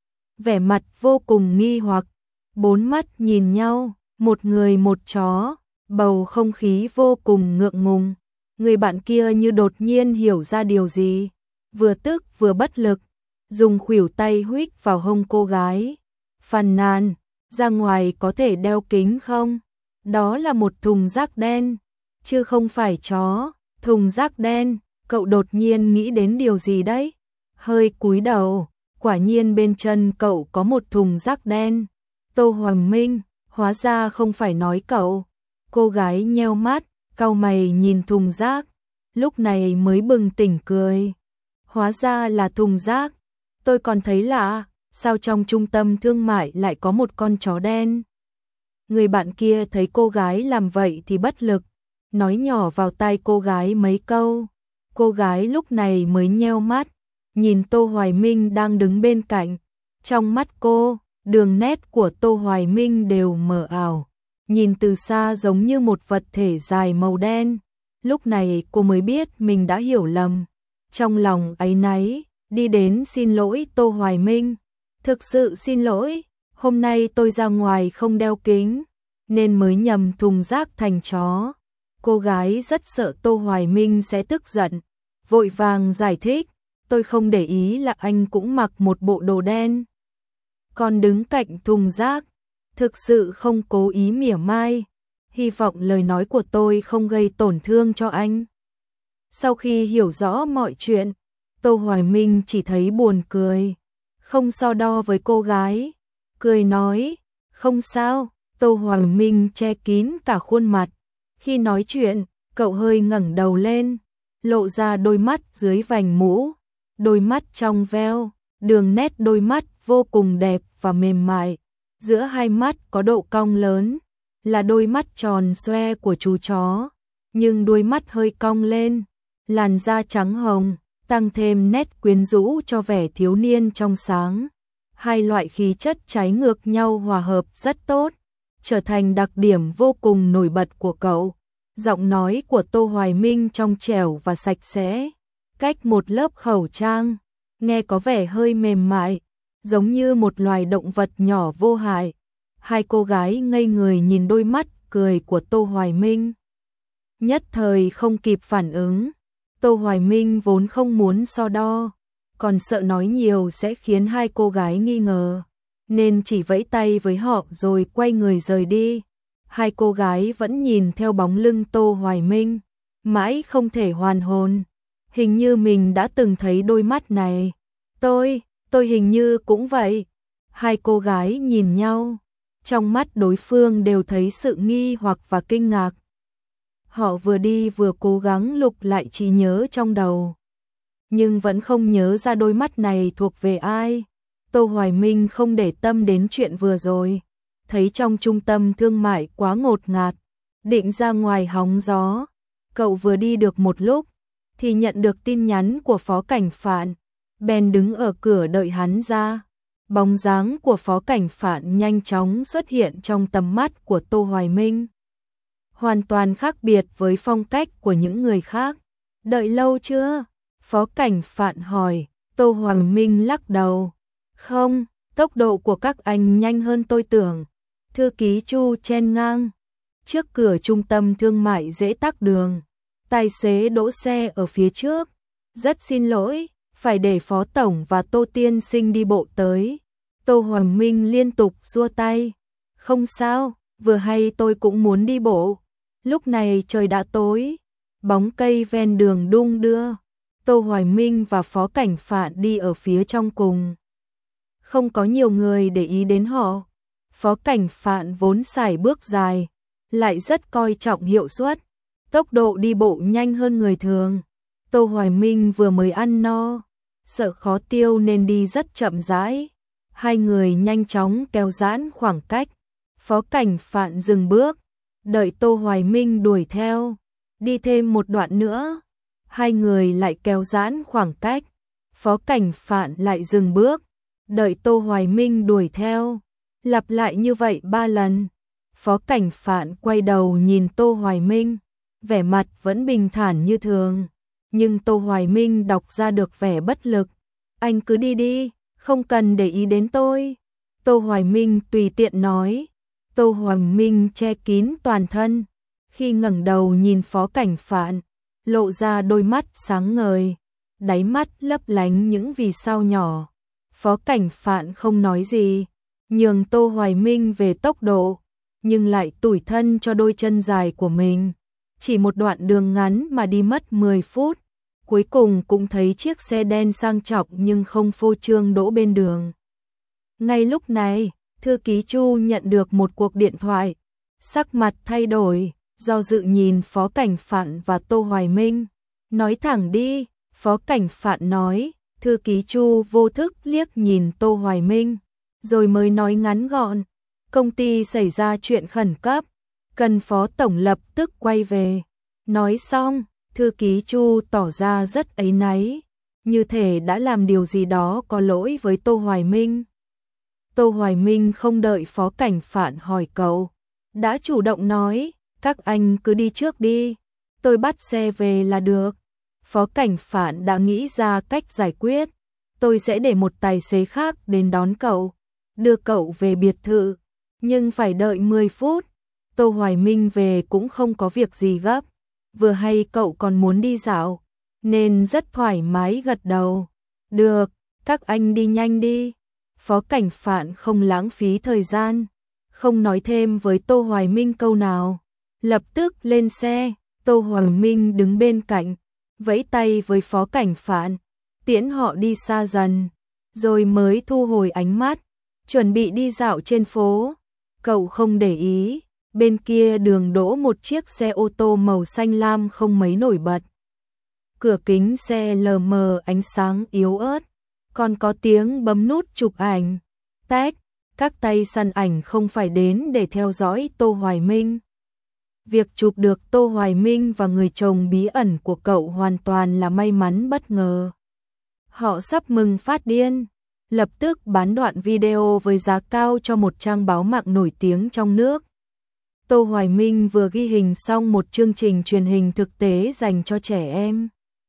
Vẻ mặt vô cùng nghi hoặc, bốn mắt nhìn nhau, một người một chó, bầu không khí vô cùng ngượng ngùng. Người bạn kia như đột nhiên hiểu ra điều gì, vừa tức vừa bất lực, dùng khuỷu tay huých vào hông cô gái, phàn nàn, ra ngoài có thể đeo kính không? Đó là một thùng rác đen, chứ không phải chó. Thùng rác đen, cậu đột nhiên nghĩ đến điều gì đấy? Hơi cúi đầu, quả nhiên bên chân cậu có một thùng rác đen. Tô Hoài Minh, hóa ra không phải nói cậu. Cô gái nheo mắt, cau mày nhìn thùng rác, lúc này mới bừng tỉnh cười. Hóa ra là thùng rác, tôi còn thấy lạ, sao trong trung tâm thương mại lại có một con chó đen? Người bạn kia thấy cô gái làm vậy thì bất lực, nói nhỏ vào tai cô gái mấy câu. Cô gái lúc này mới nheo mắt, nhìn Tô Hoài Minh đang đứng bên cạnh. Trong mắt cô, đường nét của Tô Hoài Minh đều mờ ảo, nhìn từ xa giống như một vật thể dài màu đen. Lúc này cô mới biết mình đã hiểu lầm. Trong lòng áy náy, đi đến xin lỗi Tô Hoài Minh. Thực sự xin lỗi, hôm nay tôi ra ngoài không đeo kính, nên mới nhầm thùng rác thành chó. Cô gái rất sợ Tô Hoài Minh sẽ tức giận, vội vàng giải thích, tôi không để ý là anh cũng mặc một bộ đồ đen, còn đứng cạnh thùng rác, thực sự không cố ý mỉa mai. hy vọng lời nói của tôi không gây tổn thương cho anh. Sau khi hiểu rõ mọi chuyện, Tô Hoài Minh chỉ thấy buồn cười, không so đo với cô gái, cười nói, không sao. Tô Hoài Minh che kín cả khuôn mặt. Khi nói chuyện, cậu hơi ngẩng đầu lên, lộ ra đôi mắt dưới vành mũ, đôi mắt trong veo, đường nét đôi mắt vô cùng đẹp và mềm mại, giữa hai mắt có độ cong lớn, là đôi mắt tròn xoe của chú chó, nhưng đôi mắt hơi cong lên, làn da trắng hồng, tăng thêm nét quyến rũ cho vẻ thiếu niên trong sáng. Hai loại khí chất trái ngược nhau hòa hợp rất tốt, trở thành đặc điểm vô cùng nổi bật của cậu. Giọng nói của Tô Hoài Minh trong trẻo và sạch sẽ, cách một lớp khẩu trang, nghe có vẻ hơi mềm mại, giống như một loài động vật nhỏ vô hại. Hai cô gái ngây người nhìn đôi mắt cười của Tô Hoài Minh, nhất thời không kịp phản ứng. Tô Hoài Minh vốn không muốn so đo, còn sợ nói nhiều sẽ khiến hai cô gái nghi ngờ, nên chỉ vẫy tay với họ rồi quay người rời đi. Hai cô gái vẫn nhìn theo bóng lưng Tô Hoài Minh, mãi không thể hoàn hồn. Hình như mình đã từng thấy đôi mắt này. Tôi hình như cũng vậy. Hai cô gái nhìn nhau, trong mắt đối phương đều thấy sự nghi hoặc và kinh ngạc. Họ vừa đi vừa cố gắng lục lại trí nhớ trong đầu, nhưng vẫn không nhớ ra đôi mắt này thuộc về ai. Tô Hoài Minh không để tâm đến chuyện vừa rồi, thấy trong trung tâm thương mại quá ngột ngạt, định ra ngoài hóng gió. Cậu vừa đi được một lúc, thì nhận được tin nhắn của Phó Cảnh Phạn, bèn đứng ở cửa đợi hắn ra. Bóng dáng của Phó Cảnh Phạn nhanh chóng xuất hiện trong tầm mắt của Tô Hoài Minh, hoàn toàn khác biệt với phong cách của những người khác. Đợi lâu chưa? Phó Cảnh Phạn hỏi. Tô Hoài Minh lắc đầu. Không, tốc độ của các anh nhanh hơn tôi tưởng. Thư ký Chu chen ngang trước cửa trung tâm thương mại dễ tắc đường. Tài xế đỗ xe ở phía trước. Rất xin lỗi, phải để Phó Tổng và Tô Tiên Sinh đi bộ tới. Tô Hoài Minh liên tục xua tay. Không sao, vừa hay tôi cũng muốn đi bộ. Lúc này trời đã tối, bóng cây ven đường đung đưa. Tô Hoài Minh và Phó Cảnh Phạn đi ở phía trong cùng. Không có nhiều người để ý đến họ. Phó Cảnh Phạn vốn sải bước dài, lại rất coi trọng hiệu suất, tốc độ đi bộ nhanh hơn người thường. Tô Hoài Minh vừa mới ăn no, sợ khó tiêu nên đi rất chậm rãi. Hai người nhanh chóng kéo giãn khoảng cách. Phó Cảnh Phạn dừng bước, đợi Tô Hoài Minh đuổi theo. Đi thêm một đoạn nữa, hai người lại kéo giãn khoảng cách. Phó Cảnh Phạn lại dừng bước, đợi Tô Hoài Minh đuổi theo. Lặp lại như vậy 3 lần. Phó Cảnh Phạn quay đầu nhìn Tô Hoài Minh, vẻ mặt vẫn bình thản như thường, nhưng Tô Hoài Minh đọc ra được vẻ bất lực. Anh cứ đi đi, không cần để ý đến tôi. Tô Hoài Minh tùy tiện nói. Tô Hoài Minh che kín toàn thân, khi ngẩng đầu nhìn Phó Cảnh Phạn, lộ ra đôi mắt sáng ngời, đáy mắt lấp lánh những vì sao nhỏ. Phó Cảnh Phạn không nói gì, nhường Tô Hoài Minh về tốc độ, nhưng lại tủi thân cho đôi chân dài của mình. Chỉ một đoạn đường ngắn mà đi mất 10 phút, cuối cùng cũng thấy chiếc xe đen sang trọng nhưng không phô trương đỗ bên đường. Ngay lúc này, thư ký Chu nhận được một cuộc điện thoại, sắc mặt thay đổi, do dự nhìn Phó Cảnh Phạn và Tô Hoài Minh. Nói thẳng đi, Phó Cảnh Phạn nói. Thư ký Chu vô thức liếc nhìn Tô Hoài Minh, rồi mới nói ngắn gọn. Công ty xảy ra chuyện khẩn cấp, cần Phó Tổng lập tức quay về. Nói xong, thư ký Chu tỏ ra rất áy náy, như thể đã làm điều gì đó có lỗi với Tô Hoài Minh. Tô Hoài Minh không đợi Phó Cảnh Phạn hỏi cậu, đã chủ động nói, các anh cứ đi trước đi, tôi bắt xe về là được. Phó Cảnh Phạn đã nghĩ ra cách giải quyết, tôi sẽ để một tài xế khác đến đón cậu, đưa cậu về biệt thự, nhưng phải đợi 10 phút. Tô Hoài Minh về cũng không có việc gì gấp, vừa hay cậu còn muốn đi dạo, nên rất thoải mái gật đầu. Được, các anh đi nhanh đi. Phó Cảnh Phạn không lãng phí thời gian, không nói thêm với Tô Hoài Minh câu nào, Lập tức lên xe, Tô Hoài Minh đứng bên cạnh, vẫy tay với phó cảnh phạn, tiễn họ đi xa dần, rồi mới thu hồi ánh mắt, chuẩn bị đi dạo trên phố. Cậu không để ý, bên kia đường đỗ một chiếc xe ô tô màu xanh lam không mấy nổi bật. Cửa kính xe lờ mờ ánh sáng yếu ớt, còn có tiếng bấm nút chụp ảnh. Tách, các tay săn ảnh không phải đến để theo dõi Tô Hoài Minh. Việc chụp được Tô Hoài Minh và người chồng bí ẩn của cậu hoàn toàn là may mắn bất ngờ. Họ sắp mừng phát điên, lập tức bán đoạn video với giá cao cho một trang báo mạng nổi tiếng trong nước. Tô Hoài Minh vừa ghi hình xong một chương trình truyền hình thực tế dành cho trẻ em,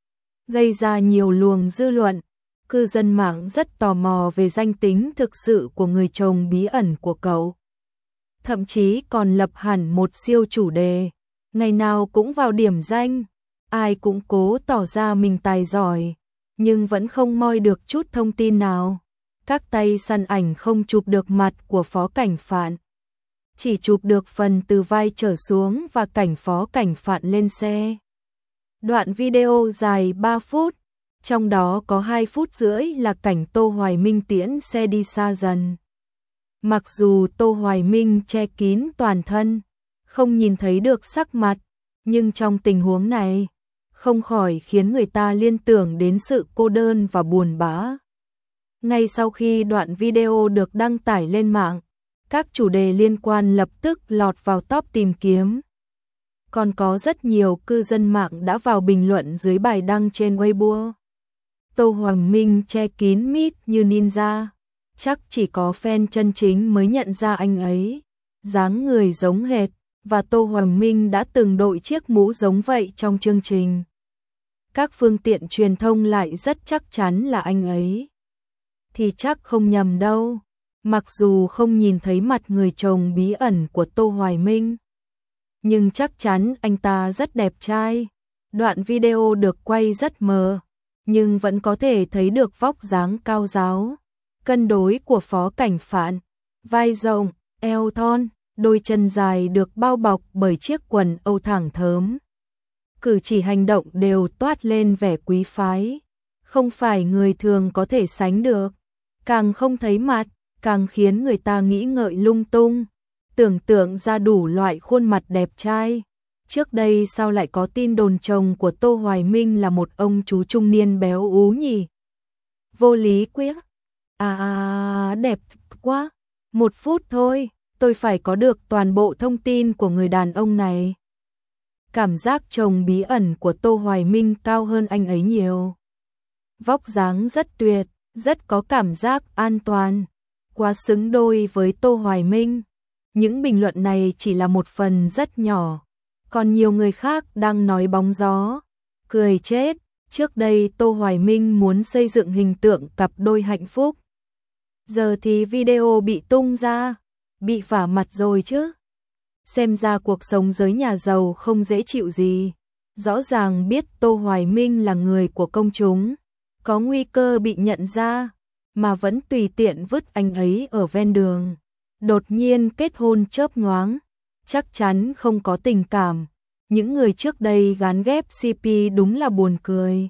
gây ra nhiều luồng dư luận. Cư dân mạng rất tò mò về danh tính thực sự của người chồng bí ẩn của cậu. Thậm chí còn lập hẳn một siêu chủ đề, ngày nào cũng vào điểm danh, ai cũng cố tỏ ra mình tài giỏi, nhưng vẫn không moi được chút thông tin nào. Các tay săn ảnh không chụp được mặt của phó cảnh phạn, chỉ chụp được phần từ vai trở xuống và cảnh phó cảnh phạn lên xe. Đoạn video dài 3 phút, trong đó có 2 phút rưỡi là cảnh Tô Hoài Minh tiễn xe đi xa dần. Mặc dù Tô Hoài Minh che kín toàn thân, không nhìn thấy được sắc mặt, nhưng trong tình huống này, không khỏi khiến người ta liên tưởng đến sự cô đơn và buồn bã. Ngay sau khi đoạn video được đăng tải lên mạng, các chủ đề liên quan lập tức lọt vào top tìm kiếm. Còn có rất nhiều cư dân mạng đã vào bình luận dưới bài đăng trên Weibo. Tô Hoài Minh che kín mít như ninja, chắc chỉ có fan chân chính mới nhận ra anh ấy. Dáng người giống hệt, và Tô Hoài Minh đã từng đội chiếc mũ giống vậy trong chương trình. Các phương tiện truyền thông lại rất chắc chắn là anh ấy. Thì chắc không nhầm đâu, mặc dù không nhìn thấy mặt người chồng bí ẩn của Tô Hoài Minh, nhưng chắc chắn anh ta rất đẹp trai. Đoạn video được quay rất mờ, nhưng vẫn có thể thấy được vóc dáng cao ráo, cân đối của phó cảnh phạn, vai rộng, eo thon, đôi chân dài được bao bọc bởi chiếc quần âu thẳng thớm. Cử chỉ hành động đều toát lên vẻ quý phái, không phải người thường có thể sánh được. Càng không thấy mặt, càng khiến người ta nghĩ ngợi lung tung, tưởng tượng ra đủ loại khuôn mặt đẹp trai. Trước đây sao lại có tin đồn chồng của Tô Hoài Minh là một ông chú trung niên béo ú nhỉ? Vô lý quyết. Đẹp quá. 1 phút thôi, tôi phải có được toàn bộ thông tin của người đàn ông này. Cảm giác chồng bí ẩn của Tô Hoài Minh cao hơn anh ấy nhiều. Vóc dáng rất tuyệt, rất có cảm giác an toàn, quá xứng đôi với Tô Hoài Minh. Những bình luận này chỉ là một phần rất nhỏ, còn nhiều người khác đang nói bóng gió. Cười chết, trước đây Tô Hoài Minh muốn xây dựng hình tượng cặp đôi hạnh phúc. Giờ thì video bị tung ra, bị vả mặt rồi chứ. Xem ra cuộc sống giới nhà giàu không dễ chịu gì. Rõ ràng biết Tô Hoài Minh là người của công chúng, có nguy cơ bị nhận ra, mà vẫn tùy tiện vứt anh ấy ở ven đường. Đột nhiên kết hôn chớp nhoáng, chắc chắn không có tình cảm. Những người trước đây gán ghép CP đúng là buồn cười.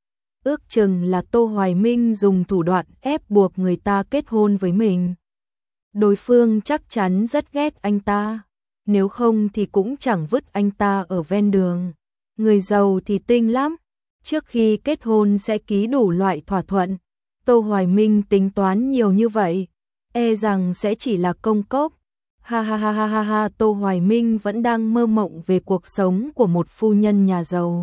Ước chừng là Tô Hoài Minh dùng thủ đoạn ép buộc người ta kết hôn với mình. Đối phương chắc chắn rất ghét anh ta, nếu không thì cũng chẳng vứt anh ta ở ven đường. Người giàu thì tinh lắm, trước khi kết hôn sẽ ký đủ loại thỏa thuận. Tô Hoài Minh tính toán nhiều như vậy, e rằng sẽ chỉ là công cốc. Ha ha ha ha ha ha, Tô Hoài Minh vẫn đang mơ mộng về cuộc sống của một phu nhân nhà giàu.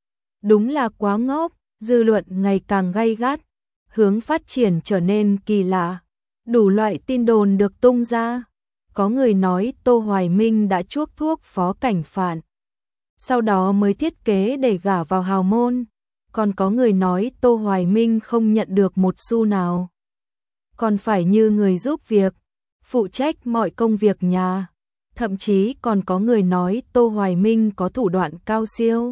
Đúng là quá ngốc, dư luận ngày càng gay gắt, hướng phát triển trở nên kỳ lạ. Đủ loại tin đồn được tung ra. Có người nói Tô Hoài Minh đã chuốc thuốc phó cảnh phạn, sau đó mới thiết kế để gả vào hào môn. Còn có người nói Tô Hoài Minh không nhận được một xu nào, còn phải như người giúp việc, phụ trách mọi công việc nhà. Thậm chí còn có người nói Tô Hoài Minh có thủ đoạn cao siêu,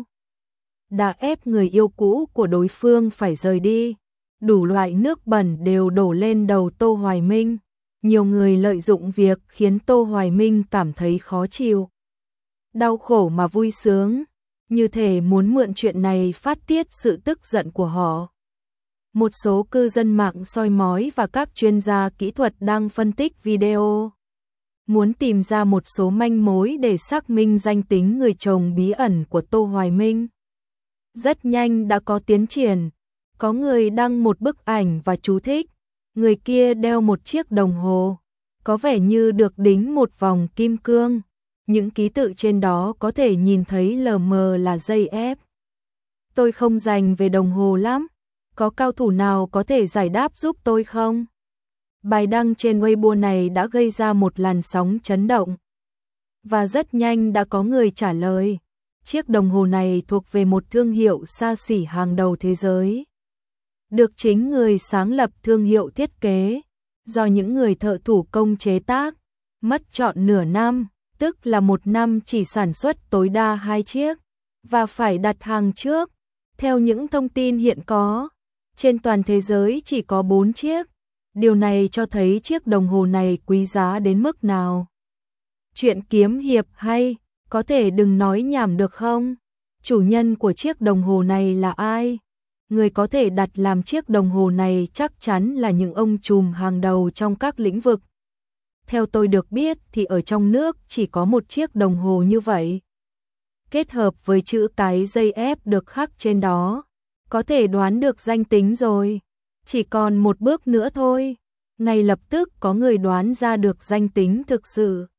đã ép người yêu cũ của đối phương phải rời đi. Đủ loại nước bẩn đều đổ lên đầu Tô Hoài Minh. Nhiều người lợi dụng việc khiến Tô Hoài Minh cảm thấy khó chịu, đau khổ mà vui sướng, như thể muốn mượn chuyện này phát tiết sự tức giận của họ. Một số cư dân mạng soi mói và các chuyên gia kỹ thuật đang phân tích video, muốn tìm ra một số manh mối để xác minh danh tính người chồng bí ẩn của Tô Hoài Minh. Rất nhanh đã có tiến triển, có người đăng một bức ảnh và chú thích, người kia đeo một chiếc đồng hồ, có vẻ như được đính một vòng kim cương, những ký tự trên đó có thể nhìn thấy lờ mờ là dây ép. Tôi không rành về đồng hồ lắm, có cao thủ nào có thể giải đáp giúp tôi không? Bài đăng trên Weibo này đã gây ra một làn sóng chấn động. Và rất nhanh đã có người trả lời, chiếc đồng hồ này thuộc về một thương hiệu xa xỉ hàng đầu thế giới. Được chính người sáng lập thương hiệu thiết kế, do những người thợ thủ công chế tác, mất trọn nửa năm, tức là một năm chỉ sản xuất tối đa 2 chiếc, và phải đặt hàng trước. Theo những thông tin hiện có, trên toàn thế giới chỉ có 4 chiếc. Điều này cho thấy chiếc đồng hồ này quý giá đến mức nào. Chuyện kiếm hiệp hay, có thể đừng nói nhảm được không? Chủ nhân của chiếc đồng hồ này là ai? Người có thể đặt làm chiếc đồng hồ này chắc chắn là những ông trùm hàng đầu trong các lĩnh vực. Theo tôi được biết thì ở trong nước chỉ có một chiếc đồng hồ như vậy. Kết hợp với chữ cái dây ép được khắc trên đó, có thể đoán được danh tính rồi. Chỉ còn một bước nữa thôi, ngay lập tức có người đoán ra được danh tính thực sự.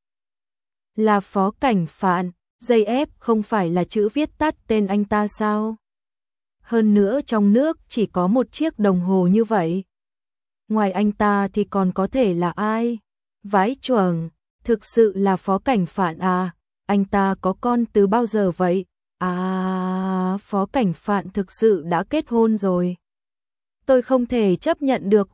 Là Phó Cảnh Phạn, dây ép không phải là chữ viết tắt tên anh ta sao? Hơn nữa trong nước chỉ có một chiếc đồng hồ như vậy. Ngoài anh ta thì còn có thể là ai? Vãi chưởng, thực sự là Phó Cảnh Phạn à? Anh ta có con từ bao giờ vậy? À, Phó Cảnh Phạn thực sự đã kết hôn rồi. Tôi không thể chấp nhận được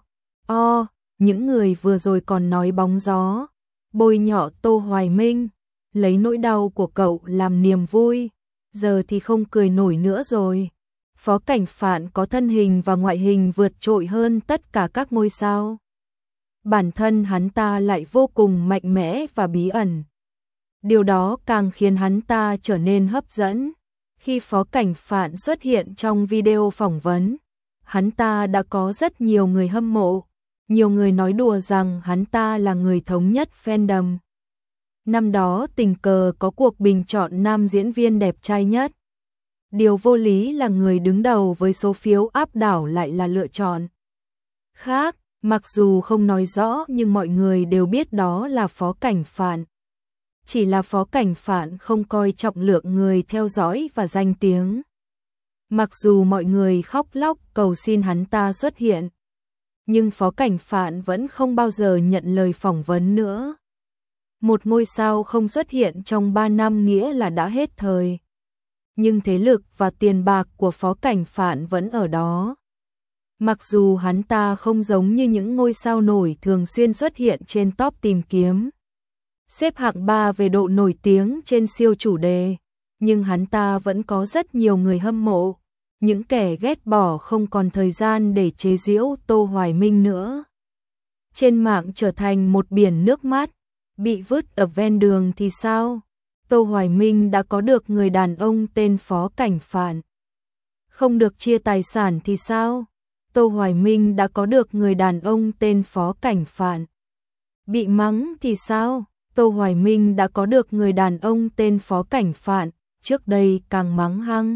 những người vừa rồi còn nói bóng gió, bôi nhọ Tô Hoài Minh, lấy nỗi đau của cậu làm niềm vui, giờ thì không cười nổi nữa rồi. Phó Cảnh Phạn có thân hình và ngoại hình vượt trội hơn tất cả các ngôi sao. Bản thân hắn ta lại vô cùng mạnh mẽ và bí ẩn. Điều đó càng khiến hắn ta trở nên hấp dẫn. Khi Phó Cảnh Phạn xuất hiện trong video phỏng vấn, hắn ta đã có rất nhiều người hâm mộ. Nhiều người nói đùa rằng hắn ta là người thống nhất fandom. Năm đó tình cờ có cuộc bình chọn nam diễn viên đẹp trai nhất. Điều vô lý là người đứng đầu với số phiếu áp đảo lại là lựa chọn khác, mặc dù không nói rõ nhưng mọi người đều biết đó là Phó Cảnh Phạn. Chỉ là Phó Cảnh Phạn không coi trọng lượng người theo dõi và danh tiếng. Mặc dù mọi người khóc lóc cầu xin hắn ta xuất hiện, nhưng Phó Cảnh Phạn vẫn không bao giờ nhận lời phỏng vấn nữa. Một ngôi sao không xuất hiện trong 3 năm nghĩa là đã hết thời. Nhưng thế lực và tiền bạc của Phó Cảnh Phạn vẫn ở đó. Mặc dù hắn ta không giống như những ngôi sao nổi thường xuyên xuất hiện trên top tìm kiếm, xếp hạng 3 về độ nổi tiếng trên siêu chủ đề, nhưng hắn ta vẫn có rất nhiều người hâm mộ. Những kẻ ghét bỏ không còn thời gian để chế giễu Tô Hoài Minh nữa. Trên mạng trở thành một biển nước mắt, bị vứt ở ven đường thì sao? Tô Hoài Minh đã có được người đàn ông tên Phó Cảnh Phạn. Không được chia tài sản thì sao? Tô Hoài Minh đã có được người đàn ông tên Phó Cảnh Phạn. Bị mắng thì sao? Tô Hoài Minh đã có được người đàn ông tên Phó Cảnh Phạn, trước đây càng mắng hăng,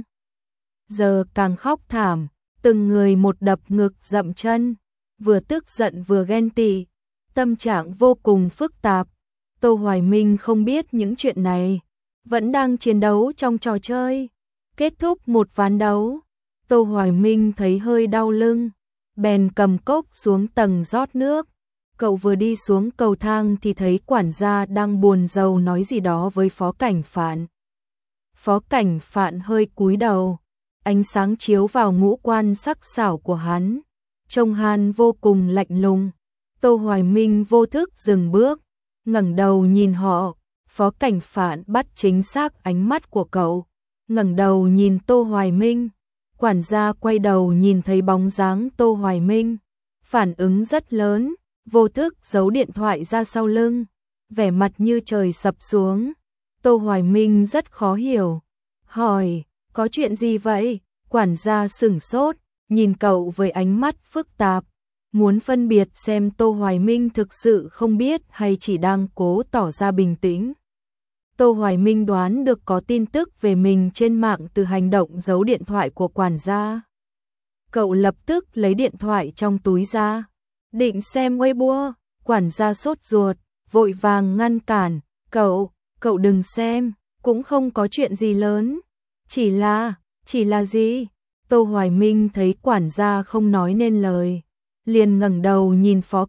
giờ càng khóc thảm, từng người một đập ngực dậm chân, vừa tức giận vừa ghen tị, tâm trạng vô cùng phức tạp. Tô Hoài Minh không biết những chuyện này, vẫn đang chiến đấu trong trò chơi. Kết thúc một ván đấu, Tô Hoài Minh thấy hơi đau lưng, bèn cầm cốc xuống tầng rót nước. Cậu vừa đi xuống cầu thang thì thấy quản gia đang buồn rầu nói gì đó với Phó Cảnh Phạn. Phó Cảnh Phạn hơi cúi đầu, ánh sáng chiếu vào ngũ quan sắc sảo của hắn, trông hắn vô cùng lạnh lùng. Tô Hoài Minh vô thức dừng bước, ngẩng đầu nhìn họ. Phó Cảnh Phạn bắt chính xác ánh mắt của cậu, ngẩng đầu nhìn Tô Hoài Minh. Quản gia quay đầu nhìn thấy bóng dáng Tô Hoài Minh, phản ứng rất lớn, vô thức giấu điện thoại ra sau lưng, vẻ mặt như trời sập xuống. Tô Hoài Minh rất khó hiểu, hỏi, có chuyện gì vậy? Quản gia sửng sốt, nhìn cậu với ánh mắt phức tạp, muốn phân biệt xem Tô Hoài Minh thực sự không biết hay chỉ đang cố tỏ ra bình tĩnh. Tô Hoài Minh đoán được có tin tức về mình trên mạng từ hành động giấu điện thoại của quản gia. Cậu lập tức lấy điện thoại trong túi ra, định xem Weibo, quản gia sốt ruột, vội vàng ngăn cản, cậu đừng xem, cũng không có chuyện gì lớn, chỉ là gì? Tô Hoài Minh thấy quản gia không nói nên lời, liền ngẩng đầu nhìn Phó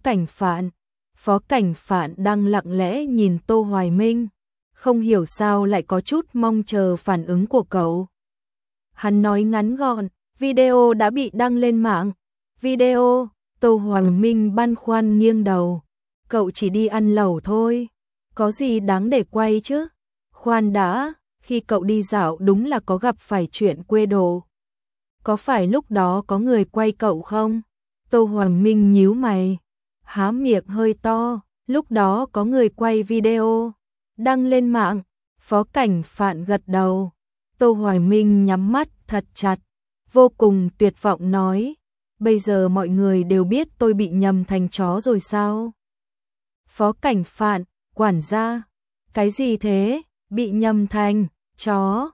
Cảnh Phạn đang lặng lẽ nhìn Tô Hoài Minh, không hiểu sao lại có chút mong chờ phản ứng của cậu. Hắn nói ngắn gọn, video đã bị đăng lên mạng. Video? Tô Hoài Minh băn khoăn nghiêng đầu. Cậu chỉ đi ăn lẩu thôi, có gì đáng để quay chứ? Khoan đã, khi cậu đi dạo đúng là có gặp phải chuyện quê đồ. Có phải lúc đó có người quay cậu không? Tô Hoài Minh nhíu mày, há miệng hơi to, lúc đó có người quay video, đăng lên mạng. Phó Cảnh Phạn gật đầu. Tô Hoài Minh nhắm mắt thật chặt, vô cùng tuyệt vọng nói, bây giờ mọi người đều biết tôi bị nhầm thành chó rồi sao? Phó Cảnh Phạn, quản gia, cái gì thế? Bị nhầm thành chó?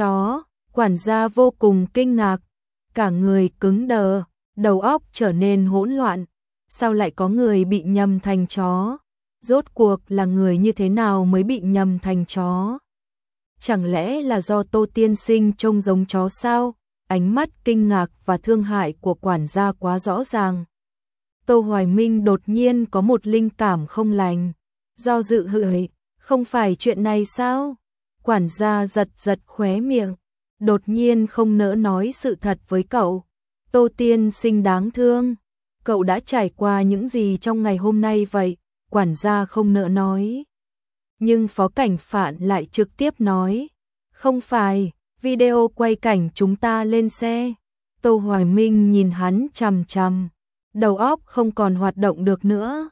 Quản gia vô cùng kinh ngạc, cả người cứng đờ, đầu óc trở nên hỗn loạn. Sao lại có người bị nhầm thành chó? Rốt cuộc là người như thế nào mới bị nhầm thành chó? Chẳng lẽ là do Tô tiên sinh trông giống chó sao? Ánh mắt kinh ngạc và thương hại của quản gia quá rõ ràng. Tô Hoài Minh đột nhiên có một linh cảm không lành, do dự hửi, không phải chuyện này sao? Quản gia giật khóe miệng, đột nhiên không nỡ nói sự thật với cậu. Tô tiên sinh đáng thương, cậu đã trải qua những gì trong ngày hôm nay vậy? Quản gia không nỡ nói. Nhưng Phó Cảnh Phạn lại trực tiếp nói, không phải, video quay cảnh chúng ta lên xe. Tô Hoài Minh nhìn hắn chằm chằm, đầu óc không còn hoạt động được nữa.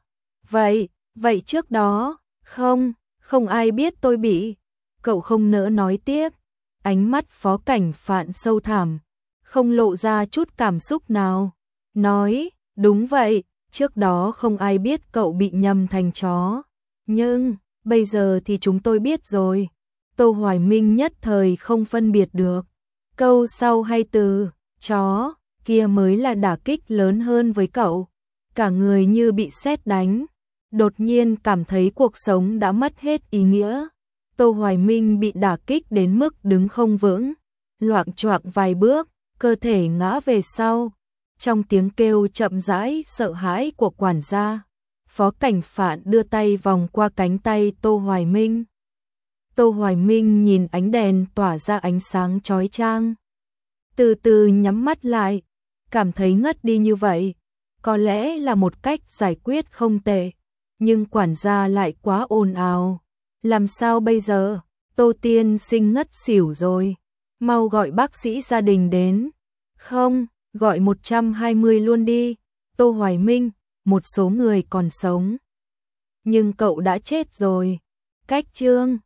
Vậy trước đó, không ai biết tôi bị. Cậu không nỡ nói tiếp, ánh mắt Phó Cảnh Phạn sâu thẳm, không lộ ra chút cảm xúc nào. Nói, đúng vậy, trước đó không ai biết cậu bị nhầm thành chó. Nhưng, bây giờ thì chúng tôi biết rồi. Tô Hoài Minh nhất thời không phân biệt được. Câu sau hay từ, chó, kia mới là đả kích lớn hơn với cậu. Cả người như bị sét đánh. Đột nhiên cảm thấy cuộc sống đã mất hết ý nghĩa. Tô Hoài Minh bị đả kích đến mức đứng không vững, loạng choạng vài bước, cơ thể ngã về sau. Trong tiếng kêu chậm rãi sợ hãi của quản gia, Phó Cảnh Phạn đưa tay vòng qua cánh tay Tô Hoài Minh. Tô Hoài Minh nhìn ánh đèn tỏa ra ánh sáng chói chang, từ từ nhắm mắt lại, cảm thấy ngất đi như vậy, có lẽ là một cách giải quyết không tệ, nhưng quản gia lại quá ồn ào. Làm sao bây giờ? Tô tiên sinh ngất xỉu rồi, mau gọi bác sĩ gia đình đến. Không, gọi 120 luôn đi. Tô Hoài Minh, một số người còn sống, nhưng cậu đã chết rồi. Cách chương